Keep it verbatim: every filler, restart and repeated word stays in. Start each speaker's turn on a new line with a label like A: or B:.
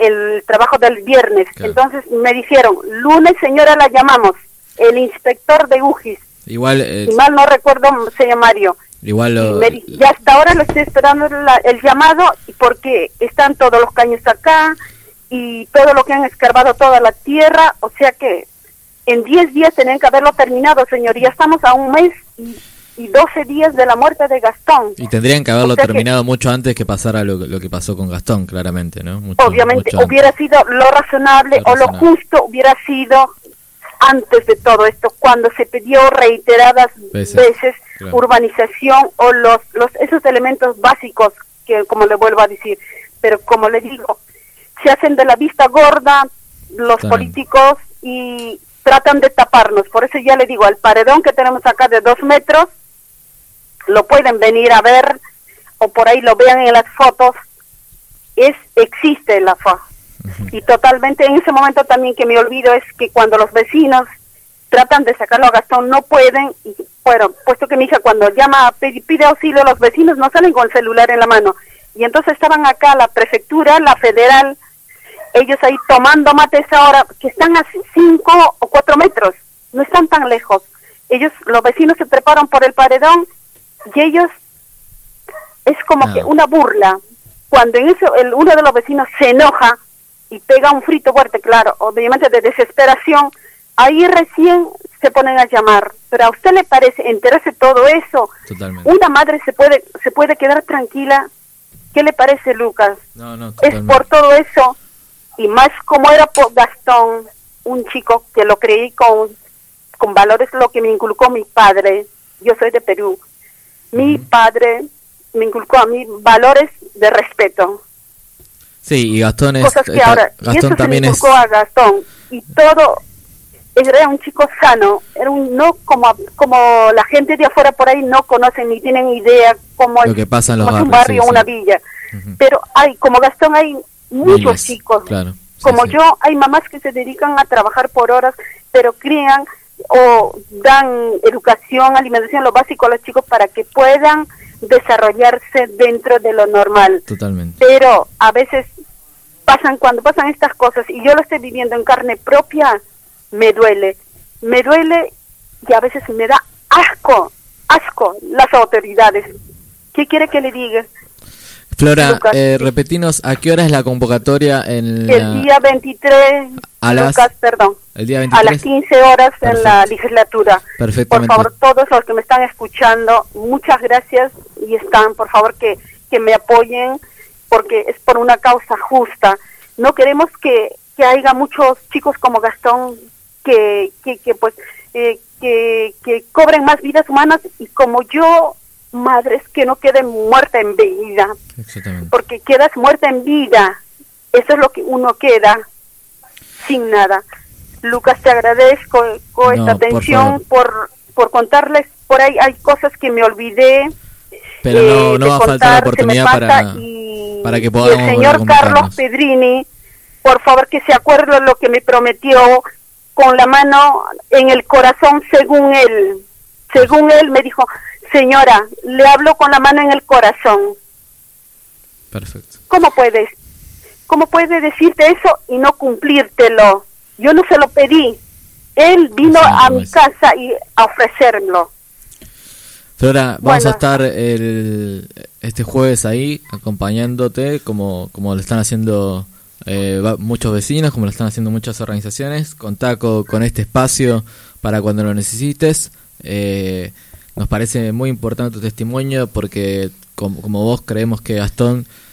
A: el trabajo del viernes. Claro. Entonces me dijeron, lunes señora la llamamos, el inspector de U G I S.
B: Igual, eh,
A: si mal no recuerdo, se llama Mario.
B: Igual lo,
A: me, ya hasta ahora lo estoy esperando la, el llamado, porque están todos los caños acá y todo lo que han escarbado toda la tierra, o sea que en diez días tenían que haberlo terminado, señor, y ya estamos a un mes y, y doce días de la muerte de Gastón.
B: Y tendrían que haberlo
A: o sea
B: terminado
A: que,
B: mucho antes que pasara lo, lo que pasó con Gastón, claramente, ¿no? Mucho,
A: obviamente,
B: mucho
A: hubiera sido lo razonable, lo razonable o lo justo hubiera sido antes de todo esto, cuando se pidió reiteradas veces, veces claro. urbanización o los, los esos elementos básicos, que como le vuelvo a decir, pero como le digo, se hacen de la vista gorda los claro. políticos y tratan de taparnos. Por eso ya le digo, el paredón que tenemos acá de dos metros, lo pueden venir a ver, o por ahí lo vean en las fotos, es existe la foto. Uh-huh. Y totalmente en ese momento también que me olvido es que cuando los vecinos tratan de sacarlo a Gastón no pueden, y bueno, puesto que mi hija cuando llama, pide, pide auxilio, los vecinos no salen con el celular en la mano. Y entonces estaban acá la prefectura, la federal, ellos ahí tomando mates ahora, que están a cinco o cuatro metros, no están tan lejos. Ellos, los vecinos se preparan por el paredón y ellos, es como no. que una burla. Cuando en eso el, uno de los vecinos se enoja y pega un frito fuerte, claro, obviamente de desesperación, ahí recién se ponen a llamar. Pero a usted le parece enterarse todo eso, totalmente. Una madre se puede se puede quedar tranquila. ¿Qué le parece, Lucas?
B: No, no,
A: es por todo eso, y más como era por Gastón, un chico que lo creí con, con valores, lo que me inculcó mi padre. Yo soy de Perú. Mi uh-huh. padre me inculcó a mí valores de respeto.
B: Sí, y Gastón es...
A: Cosas que ahora,
B: Gastón
A: y eso
B: también
A: se me inculcó
B: es...
A: a Gastón, y todo... Era un chico sano, era un no como como la gente de afuera por ahí no conocen ni tienen idea cómo
B: lo que pasa en los
A: barrios, un
B: barrios,
A: barrio,
B: sí,
A: una
B: sí.
A: villa.
B: Uh-huh.
A: Pero hay, como Gastón hay muchos
B: Miles,
A: chicos,
B: claro, sí,
A: como
B: sí.
A: yo, hay mamás que se dedican a trabajar por horas, pero crían o dan educación, alimentación, lo básico a los chicos para que puedan desarrollarse dentro de lo normal.
B: Totalmente.
A: Pero a veces pasan, cuando pasan estas cosas, y yo lo estoy viviendo en carne propia, me duele. Me duele y a veces me da asco, asco las autoridades. ¿Qué quiere que le diga?
B: Flora, eh, repetinos, ¿a qué hora es la convocatoria? En la...
A: El día veintitrés,
B: a las...
A: Lucas, perdón,
B: el día veintitrés.
A: a las quince horas.
B: Perfecto.
A: En la legislatura.
B: Perfectamente.
A: Por favor, todos los que me están escuchando, muchas gracias y están, por favor, que, que me apoyen, porque es por una causa justa. No queremos que, que haya muchos chicos como Gastón que que, que pues eh, que, que cobren más vidas humanas, y como yo, madres que no queden muerta en vida.
B: Exactamente. Porque
A: quedas muerta en vida, eso es lo que uno queda sin nada. Lucas, te agradezco con
B: no,
A: esta atención por, por por contarles. Por ahí hay cosas que me olvidé,
B: pero
A: eh,
B: no, no
A: de
B: va a
A: contar,
B: faltar la oportunidad para,
A: y,
B: para que
A: y
B: podamos
A: el señor Carlos Pedrini, por favor, que se acuerde lo que me prometió, con la mano en el corazón, según él. Según él me dijo, señora, le hablo con la mano en el corazón.
B: Perfecto.
A: ¿Cómo puedes? ¿Cómo puede decirte eso y no cumplírtelo? Yo no se lo pedí. Él vino sí, a mi es. casa y a ofrecérmelo.
B: Flora, vamos
A: bueno.
B: a estar el, este jueves ahí acompañándote, como, como lo están haciendo eh, muchos vecinos, como lo están haciendo muchas organizaciones. Contá con, con este espacio para cuando lo necesites. Eh, nos parece muy importante tu testimonio porque como, como vos creemos que Gastón